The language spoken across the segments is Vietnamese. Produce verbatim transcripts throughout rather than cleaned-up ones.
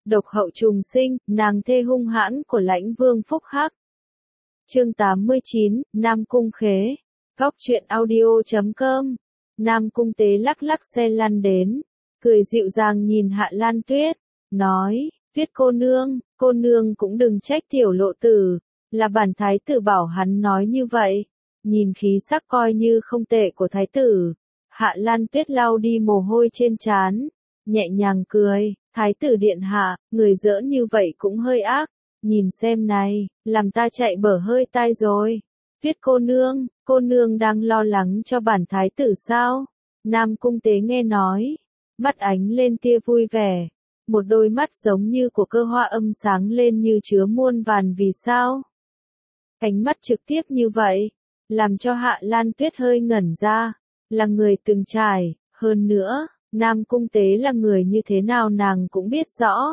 độc hậu trùng sinh, nàng thê hung hãn của lãnh vương Phúc Hắc. Chương tám mươi chín, Nam Cung Khế. Góc truyện audio chấm com. Nam Cung Tế lắc lắc xe lăn đến, cười dịu dàng nhìn Hạ Lan Tuyết, nói, Tuyết cô nương, cô nương cũng đừng trách tiểu lộ tử, là bản thái tử bảo hắn nói như vậy. Nhìn khí sắc coi như không tệ của thái tử, Hạ Lan Tuyết lau đi mồ hôi trên trán, nhẹ nhàng cười, thái tử điện hạ, người giỡn như vậy cũng hơi ác, nhìn xem này, làm ta chạy bở hơi tai rồi. Tuyết cô nương, cô nương đang lo lắng cho bản thái tử sao? Nam Cung Tế nghe nói, mắt ánh lên tia vui vẻ, một đôi mắt giống như của cơ hoa âm sáng lên như chứa muôn vàn vì sao. Ánh mắt trực tiếp như vậy, làm cho Hạ Lan Tuyết hơi ngẩn ra, là người từng trải, hơn nữa, Nam Cung Tế là người như thế nào nàng cũng biết rõ.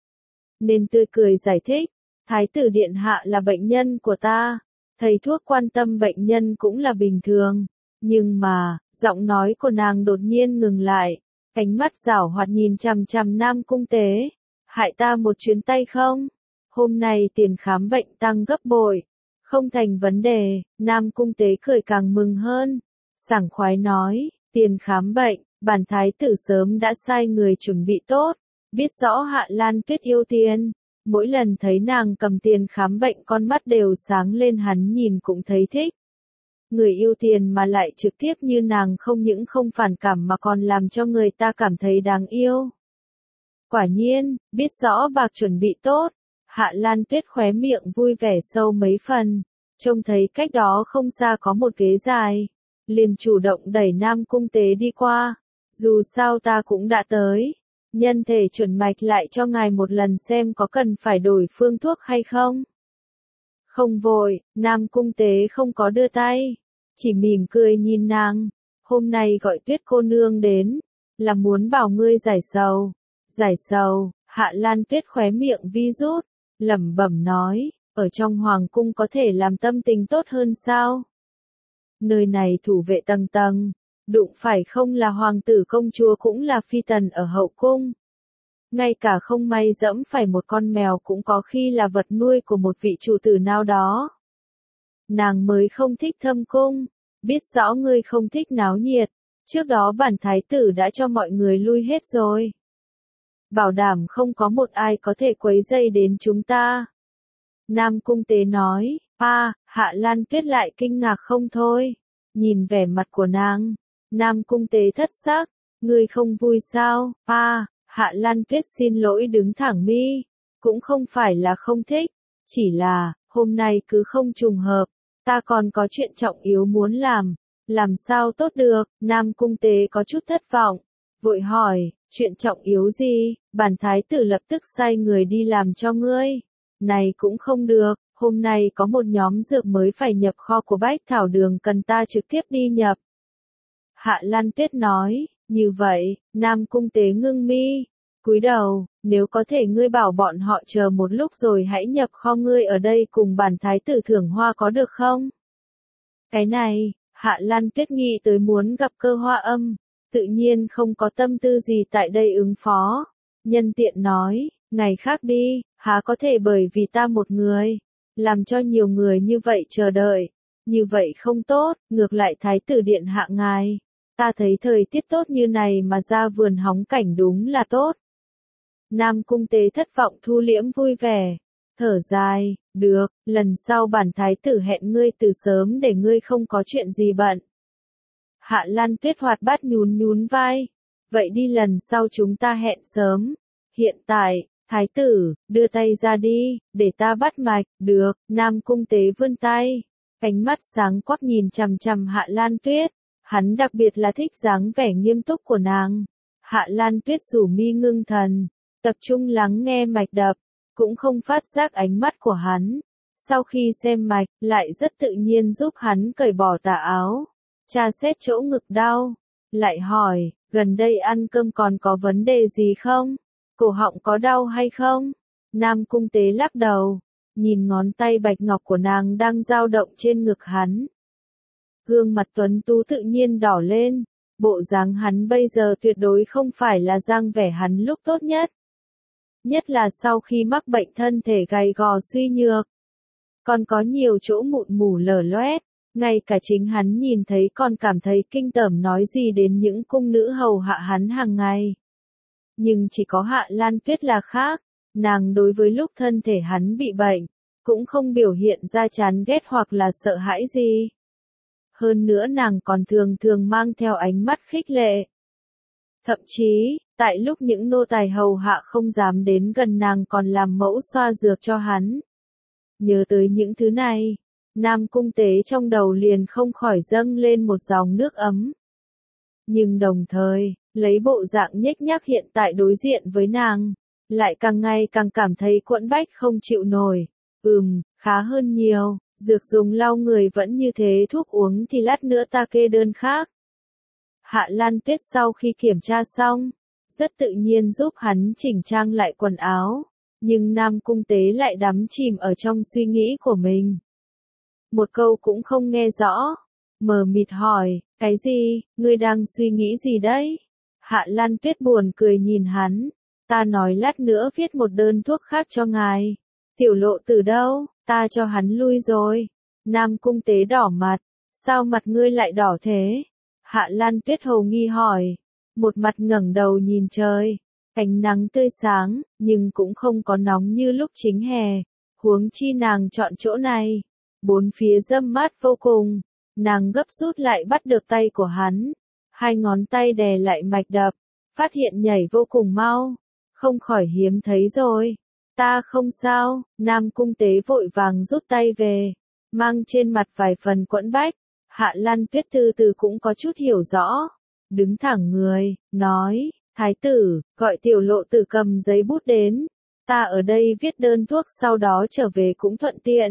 Nên tươi cười giải thích, thái tử điện hạ là bệnh nhân của ta, thầy thuốc quan tâm bệnh nhân cũng là bình thường, nhưng mà, giọng nói của nàng đột nhiên ngừng lại, ánh mắt giảo hoạt nhìn chằm chằm Nam Cung Tế, hại ta một chuyến tay không? Hôm nay tiền khám bệnh tăng gấp bội, không thành vấn đề. Nam Cung Tế cười càng mừng hơn, sảng khoái nói, tiền khám bệnh, bản thái tử sớm đã sai người chuẩn bị tốt, biết rõ Hạ Lan Tuyết yêu tiền. Mỗi lần thấy nàng cầm tiền khám bệnh con mắt đều sáng lên, hắn nhìn cũng thấy thích. Người yêu tiền mà lại trực tiếp như nàng không những không phản cảm mà còn làm cho người ta cảm thấy đáng yêu. Quả nhiên, biết rõ bạc chuẩn bị tốt, Hạ Lan Tuyết khóe miệng vui vẻ sâu mấy phần, trông thấy cách đó không xa có một ghế dài, liền chủ động đẩy Nam Cung Tế đi qua, dù sao ta cũng đã tới. Nhân thể chuẩn mạch lại cho ngài một lần xem có cần phải đổi phương thuốc hay không. Không vội, Nam Cung Tế không có đưa tay, chỉ mỉm cười nhìn nàng, hôm nay gọi Tuyết cô nương đến, là muốn bảo ngươi giải sầu. Giải sầu, Hạ Lan Tuyết khóe miệng vi rút, lẩm bẩm nói, ở trong hoàng cung có thể làm tâm tình tốt hơn sao? Nơi này thủ vệ tầng tầng. Đụng phải không là hoàng tử công chúa cũng là phi tần ở hậu cung. Ngay cả không may dẫm phải một con mèo cũng có khi là vật nuôi của một vị chủ tử nào đó. Nàng mới không thích thâm cung, biết rõ ngươi không thích náo nhiệt, trước đó bản thái tử đã cho mọi người lui hết rồi. Bảo đảm không có một ai có thể quấy rầy đến chúng ta. Nam Cung Tế nói, a, Hạ Lan Tuyết lại kinh ngạc không thôi, nhìn vẻ mặt của nàng. Nam Cung Tế thất sắc, ngươi không vui sao? A, à, Hạ Lan Tuyết xin lỗi đứng thẳng mi, cũng không phải là không thích, chỉ là, hôm nay cứ không trùng hợp, ta còn có chuyện trọng yếu muốn làm, làm sao tốt được? Nam Cung Tế có chút thất vọng, vội hỏi, chuyện trọng yếu gì? Bản thái tử lập tức sai người đi làm cho ngươi. Này cũng không được, hôm nay có một nhóm dược mới phải nhập kho của Bách Thảo Đường cần ta trực tiếp đi nhập. Hạ Lan Tuyết nói, như vậy, Nam Cung Tế ngưng mi, cúi đầu, nếu có thể ngươi bảo bọn họ chờ một lúc rồi hãy nhập kho ngươi ở đây cùng bản thái tử thưởng hoa có được không? Cái này, Hạ Lan Tuyết nghĩ tới muốn gặp cơ hoa âm, tự nhiên không có tâm tư gì tại đây ứng phó, nhân tiện nói, ngày khác đi, há có thể bởi vì ta một người, làm cho nhiều người như vậy chờ đợi, như vậy không tốt, ngược lại thái tử điện hạ ngài. Ta thấy thời tiết tốt như này mà ra vườn hóng cảnh đúng là tốt. Nam Cung Tế thất vọng thu liễm vui vẻ, thở dài, được, lần sau bản thái tử hẹn ngươi từ sớm để ngươi không có chuyện gì bận. Hạ Lan Tuyết hoạt bát nhún nhún vai, vậy đi lần sau chúng ta hẹn sớm, hiện tại, thái tử, đưa tay ra đi, để ta bắt mạch, được, Nam Cung Tế vươn tay, ánh mắt sáng quắc nhìn chằm chằm Hạ Lan Tuyết. Hắn đặc biệt là thích dáng vẻ nghiêm túc của nàng. Hạ Lan Tuyết rủ mi ngưng thần, tập trung lắng nghe mạch đập, cũng không phát giác ánh mắt của hắn. Sau khi xem mạch, lại rất tự nhiên giúp hắn cởi bỏ tà áo, tra xét chỗ ngực đau, lại hỏi, gần đây ăn cơm còn có vấn đề gì không? Cổ họng có đau hay không? Nam Cung Tế lắc đầu, nhìn ngón tay bạch ngọc của nàng đang dao động trên ngực hắn. Gương mặt tuấn tú tự nhiên đỏ lên, bộ dáng hắn bây giờ tuyệt đối không phải là dáng vẻ hắn lúc tốt nhất. nhất là sau khi mắc bệnh thân thể gầy gò suy nhược. Còn có nhiều chỗ mụn mủ lở loét, ngay cả chính hắn nhìn thấy còn cảm thấy kinh tởm nói gì đến những cung nữ hầu hạ hắn hàng ngày. Nhưng chỉ có Hạ Lan Tuyết là khác, nàng đối với lúc thân thể hắn bị bệnh, cũng không biểu hiện ra chán ghét hoặc là sợ hãi gì. Hơn nữa nàng còn thường thường mang theo ánh mắt khích lệ. Thậm chí, tại lúc những nô tài hầu hạ không dám đến gần nàng còn làm mẫu xoa dược cho hắn. Nhớ tới những thứ này, Nam Cung Tế trong đầu liền không khỏi dâng lên một dòng nước ấm. Nhưng đồng thời, lấy bộ dạng nhếch nhác hiện tại đối diện với nàng, lại càng ngày càng cảm thấy quẫn bách không chịu nổi. Ừm, khá hơn nhiều, dược dùng lau người vẫn như thế, thuốc uống thì lát nữa ta kê đơn khác. Hạ Lan Tuyết sau khi kiểm tra xong, rất tự nhiên giúp hắn chỉnh trang lại quần áo, nhưng Nam Cung Tế lại đắm chìm ở trong suy nghĩ của mình. Một câu cũng không nghe rõ, mờ mịt hỏi, cái gì, ngươi đang suy nghĩ gì đấy? Hạ Lan Tuyết buồn cười nhìn hắn, ta nói lát nữa viết một đơn thuốc khác cho ngài. Tiểu Lộ Tử đâu, ta cho hắn lui rồi. Nam Cung Tế đỏ mặt, sao mặt ngươi lại đỏ thế? Hạ Lan Tuyết hầu nghi hỏi, một mặt ngẩng đầu nhìn trời, ánh nắng tươi sáng, nhưng cũng không có nóng như lúc chính hè, huống chi nàng chọn chỗ này, bốn phía râm mát vô cùng, nàng gấp rút lại bắt được tay của hắn, hai ngón tay đè lại mạch đập, phát hiện nhảy vô cùng mau, không khỏi hiếm thấy rồi. Ta không sao, Nam Cung Tế vội vàng rút tay về, mang trên mặt vài phần quẫn bách. Hạ Lan Tuyết từ từ cũng có chút hiểu rõ, đứng thẳng người, nói, thái tử, gọi Tiểu Lộ Tử cầm giấy bút đến, ta ở đây viết đơn thuốc sau đó trở về cũng thuận tiện.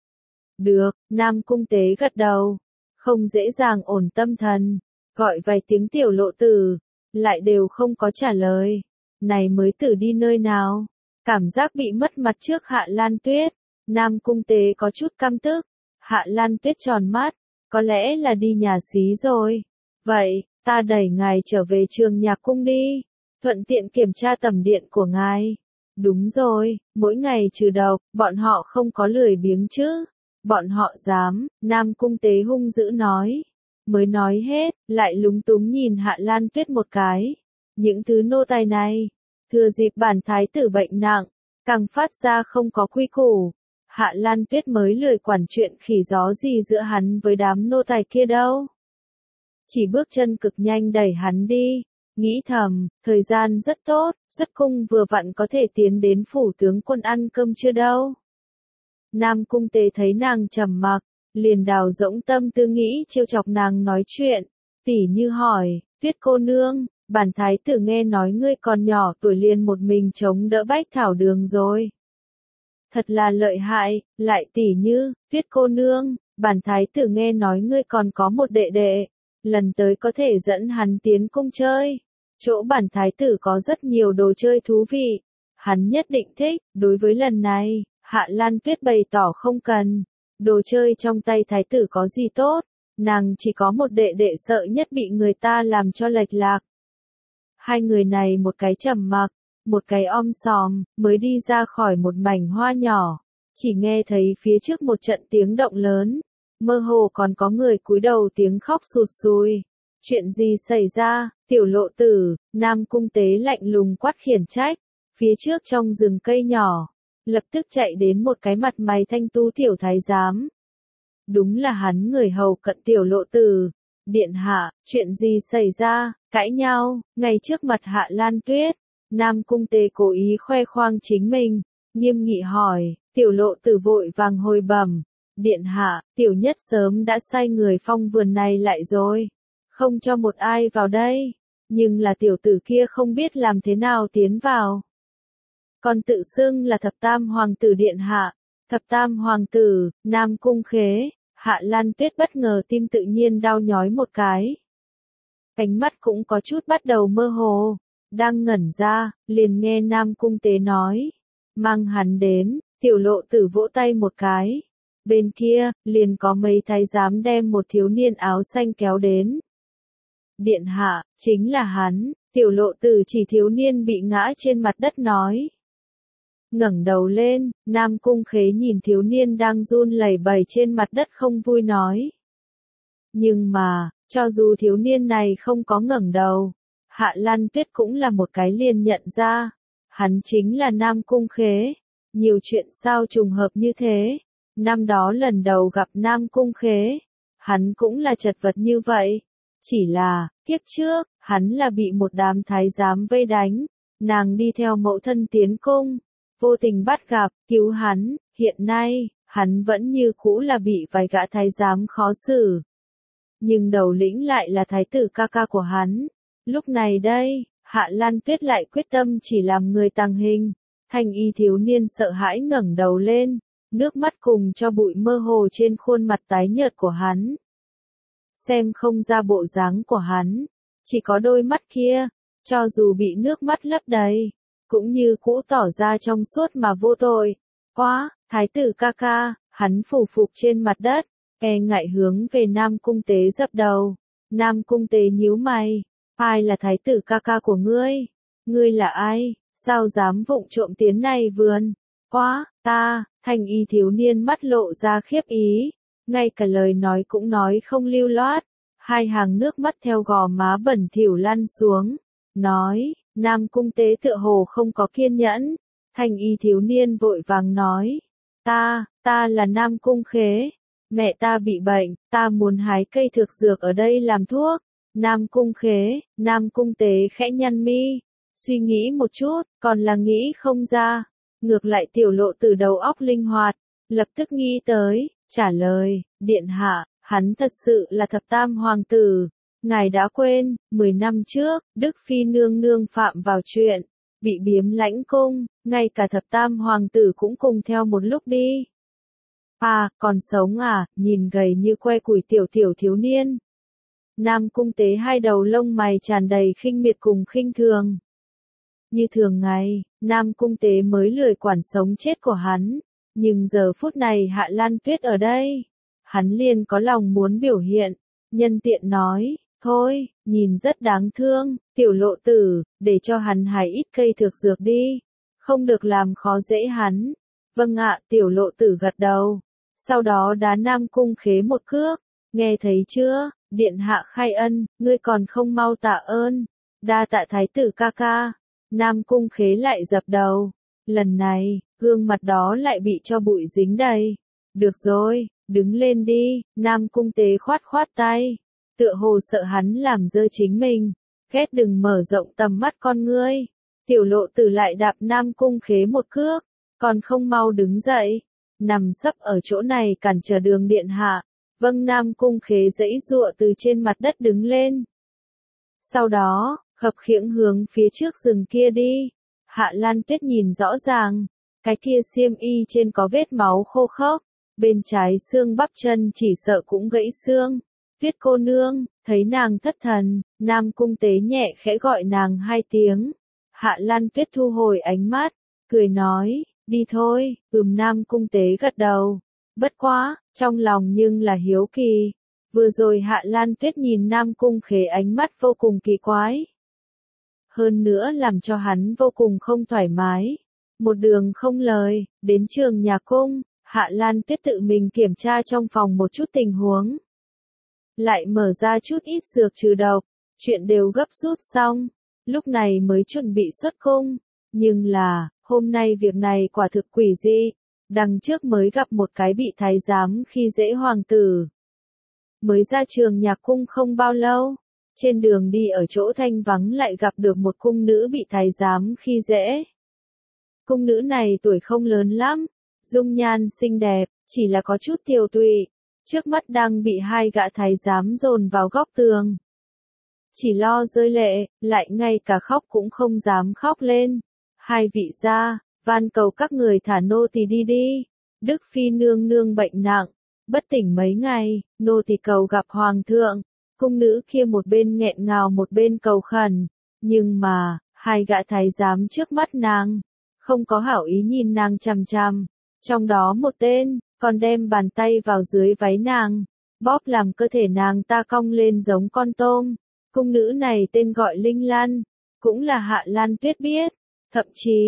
Được, Nam Cung Tế gật đầu, không dễ dàng ổn tâm thần, gọi vài tiếng Tiểu Lộ Tử, lại đều không có trả lời, này mới tử đi nơi nào, cảm giác bị mất mặt trước Hạ Lan Tuyết, Nam Cung Tế có chút căm tức, Hạ Lan Tuyết tròn mắt. Có lẽ là đi nhà xí rồi. Vậy, ta đẩy ngài trở về trường nhạc cung đi. Thuận tiện kiểm tra tầm điện của ngài. Đúng rồi, mỗi ngày trừ độc, bọn họ không có lười biếng chứ. Bọn họ dám, Nam Cung Tế hung dữ nói. Mới nói hết, lại lúng túng nhìn Hạ Lan Tuyết một cái. Những thứ nô tài này, thừa dịp bản thái tử bệnh nặng, càng phát ra không có quy củ. Hạ Lan Tuyết mới lười quản chuyện khỉ gió gì giữa hắn với đám nô tài kia đâu. Chỉ bước chân cực nhanh đẩy hắn đi, nghĩ thầm, thời gian rất tốt, xuất cung vừa vặn có thể tiến đến phủ tướng quân ăn cơm chưa đâu. Nam Cung Tế thấy nàng trầm mặc, liền đào rỗng tâm tư nghĩ trêu chọc nàng nói chuyện, tỉ như hỏi, Tuyết cô nương, bản thái tử nghe nói ngươi còn nhỏ tuổi liền một mình chống đỡ Bách Thảo Đường rồi. Thật là lợi hại, lại tỉ như, Tuyết cô nương, bản thái tử nghe nói ngươi còn có một đệ đệ, lần tới có thể dẫn hắn tiến cung chơi. Chỗ bản thái tử có rất nhiều đồ chơi thú vị, hắn nhất định thích, đối với lần này, Hạ Lan Tuyết bày tỏ không cần, đồ chơi trong tay thái tử có gì tốt, nàng chỉ có một đệ đệ sợ nhất bị người ta làm cho lệch lạc. Hai người này một cái trầm mặc, một cái om sòm, mới đi ra khỏi một mảnh hoa nhỏ, chỉ nghe thấy phía trước một trận tiếng động lớn, mơ hồ còn có người cúi đầu tiếng khóc sụt sùi. Chuyện gì xảy ra, Tiểu Lộ Tử, Nam Cung Tế lạnh lùng quát khiển trách, phía trước trong rừng cây nhỏ, lập tức chạy đến một cái mặt mày thanh tú tiểu thái giám. Đúng là hắn người hầu cận Tiểu Lộ Tử. Điện hạ, chuyện gì xảy ra, cãi nhau, ngay trước mặt Hạ Lan Tuyết. Nam Cung Tế cố ý khoe khoang chính mình, nghiêm nghị hỏi, Tiểu Lộ Tử vội vàng hồi bẩm, điện hạ, tiểu nhất sớm đã sai người phong vườn này lại rồi, không cho một ai vào đây, nhưng là tiểu tử kia không biết làm thế nào tiến vào. Còn tự xưng là thập tam hoàng tử điện hạ, thập tam hoàng tử, Nam Cung Khế, Hạ Lan Tuyết bất ngờ tim tự nhiên đau nhói một cái. Cánh mắt cũng có chút bắt đầu mơ hồ. Đang ngẩn ra, liền nghe Nam Cung Tế nói, mang hắn đến, Tiểu Lộ Tử vỗ tay một cái. Bên kia, liền có mấy thái giám đem một thiếu niên áo xanh kéo đến. Điện hạ, chính là hắn, Tiểu Lộ Tử chỉ thiếu niên bị ngã trên mặt đất nói, ngẩng đầu lên, Nam Cung Khế nhìn thiếu niên đang run lẩy bẩy trên mặt đất không vui nói. Nhưng mà, cho dù thiếu niên này không có ngẩng đầu, Hạ Lan Tuyết cũng là một cái liền nhận ra, hắn chính là Nam Cung Khế. Nhiều chuyện sao trùng hợp như thế, năm đó lần đầu gặp Nam Cung Khế, hắn cũng là chật vật như vậy. Chỉ là, kiếp trước, hắn là bị một đám thái giám vây đánh, nàng đi theo mẫu thân tiến cung, vô tình bắt gặp, cứu hắn, hiện nay, hắn vẫn như cũ là bị vài gã thái giám khó xử. Nhưng đầu lĩnh lại là thái tử ca ca của hắn. Lúc này đây, Hạ Lan Tuyết lại quyết tâm chỉ làm người tàng hình. Thanh y thiếu niên sợ hãi ngẩng đầu lên, nước mắt cùng cho bụi mơ hồ trên khuôn mặt tái nhợt của hắn. Xem không ra bộ dáng của hắn, chỉ có đôi mắt kia, cho dù bị nước mắt lấp đầy, cũng như cũ tỏ ra trong suốt mà vô tội. Quá, thái tử ca ca, hắn phủ phục trên mặt đất, e ngại hướng về Nam Cung Tế dập đầu. Nam Cung Tế nhíu mày, ai là thái tử ca ca của ngươi? Ngươi là ai? Sao dám vụng trộm tiến này vườn? Quá, ta, thanh y thiếu niên mắt lộ ra khiếp ý, ngay cả lời nói cũng nói không lưu loát, hai hàng nước mắt theo gò má bẩn thỉu lăn xuống, nói, Nam Cung Tế tựa hồ không có kiên nhẫn, thanh y thiếu niên vội vàng nói, ta, ta là Nam Cung Khế, mẹ ta bị bệnh, ta muốn hái cây thực dược ở đây làm thuốc. Nam Cung Khế, Nam Cung Tế khẽ nhăn mi, suy nghĩ một chút, còn là nghĩ không ra. Ngược lại tiểu lộ từ đầu óc linh hoạt, lập tức nghĩ tới, trả lời, điện hạ, hắn thật sự là thập tam hoàng tử. Ngài đã quên, mười năm trước, Đức Phi nương nương phạm vào chuyện, bị biếm lãnh cung, ngay cả thập tam hoàng tử cũng cùng theo một lúc đi. À, còn sống à, nhìn gầy như que củi tiểu tiểu thiếu niên. Nam Cung Tế hai đầu lông mày tràn đầy khinh miệt cùng khinh thường. Như thường ngày, Nam Cung Tế mới lười quản sống chết của hắn, nhưng giờ phút này Hạ Lan Tuyết ở đây, hắn liền có lòng muốn biểu hiện, nhân tiện nói, thôi, nhìn rất đáng thương, tiểu lộ tử, để cho hắn hái ít cây thực dược đi, không được làm khó dễ hắn. Vâng ạ, tiểu lộ tử gật đầu, sau đó đá Nam Cung Khế một cước, nghe thấy chưa, điện hạ khai ân, ngươi còn không mau tạ ơn, đa tạ thái tử ca ca. Nam Cung Khế lại dập đầu, lần này, gương mặt đó lại bị cho bụi dính đầy. Được rồi, đứng lên đi, Nam Cung Tế khoát khoát tay, tựa hồ sợ hắn làm dơ chính mình, ghét đừng mở rộng tầm mắt con ngươi. Tiểu lộ tử lại đạp Nam Cung Khế một cước, còn không mau đứng dậy, nằm sấp ở chỗ này cản trở đường điện hạ. Vâng, Nam Cung Khế giãy giụa từ trên mặt đất đứng lên. Sau đó, khập khiễng hướng phía trước rừng kia đi. Hạ Lan Tuyết nhìn rõ ràng, cái kia xiêm y trên có vết máu khô khốc, bên trái xương bắp chân chỉ sợ cũng gãy xương. Tuyết cô nương, thấy nàng thất thần, Nam Cung Tế nhẹ khẽ gọi nàng hai tiếng. Hạ Lan Tuyết thu hồi ánh mắt, cười nói, đi thôi, ừm. Nam Cung Tế gật đầu, bất quá, trong lòng nhưng là hiếu kỳ. Vừa rồi Hạ Lan Tuyết nhìn Nam Cung Khế ánh mắt vô cùng kỳ quái. Hơn nữa làm cho hắn vô cùng không thoải mái. Một đường không lời, đến trường nhà cung, Hạ Lan Tuyết tự mình kiểm tra trong phòng một chút tình huống. Lại mở ra chút ít dược trừ độc, chuyện đều gấp rút xong, lúc này mới chuẩn bị xuất cung. Nhưng là, hôm nay việc này quả thực quỷ dị, đằng trước mới gặp một cái bị thái giám khi dễ hoàng tử. Mới ra trường nhạc cung không bao lâu, trên đường đi ở chỗ thanh vắng lại gặp được một cung nữ bị thái giám khi dễ. Cung nữ này tuổi không lớn lắm, dung nhan xinh đẹp, chỉ là có chút tiều tụy, trước mắt đang bị hai gã thái giám dồn vào góc tường. Chỉ lo rơi lệ, lại ngay cả khóc cũng không dám khóc lên. Hai vị gia, van cầu các người thả nô tỳ đi đi. Đức Phi nương nương bệnh nặng, bất tỉnh mấy ngày, nô tỳ cầu gặp hoàng thượng. Cung nữ kia một bên nghẹn ngào một bên cầu khẩn, nhưng mà, hai gã thái giám trước mắt nàng, không có hảo ý nhìn nàng chằm chằm, trong đó một tên, còn đem bàn tay vào dưới váy nàng, bóp làm cơ thể nàng ta cong lên giống con tôm. Cung nữ này tên gọi Linh Lan, cũng là Hạ Lan Tuyết biết, thậm chí,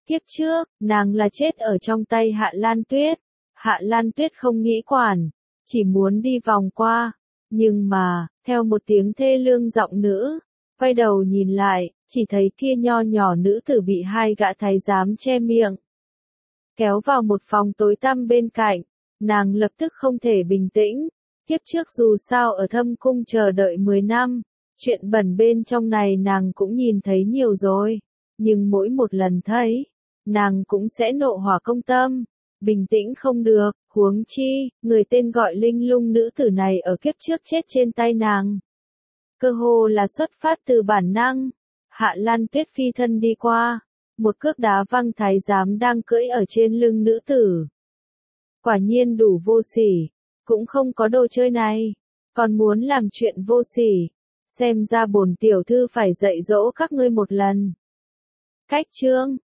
Kiếp trước, nàng là chết ở trong tay Hạ Lan Tuyết. Hạ Lan Tuyết không nghĩ quản, chỉ muốn đi vòng qua. Nhưng mà, theo một tiếng thê lương giọng nữ, quay đầu nhìn lại, chỉ thấy kia nho nhỏ nữ tử bị hai gã thái giám che miệng. Kéo vào một phòng tối tăm bên cạnh, nàng lập tức không thể bình tĩnh. Kiếp trước dù sao ở thâm cung chờ đợi mười năm, chuyện bẩn bên trong này nàng cũng nhìn thấy nhiều rồi. Nhưng mỗi một lần thấy, nàng cũng sẽ nộ hỏa công tâm, bình tĩnh không được, huống chi, người tên gọi Linh Lung nữ tử này ở kiếp trước chết trên tay nàng. Cơ hồ là xuất phát từ bản năng. Hạ Lan Tuyết phi thân đi qua, một cước đá văng thái giám đang cưỡi ở trên lưng nữ tử. Quả nhiên đủ vô sỉ, cũng không có đồ chơi này, còn muốn làm chuyện vô sỉ, xem ra bổn tiểu thư phải dạy dỗ các ngươi một lần. Cách chương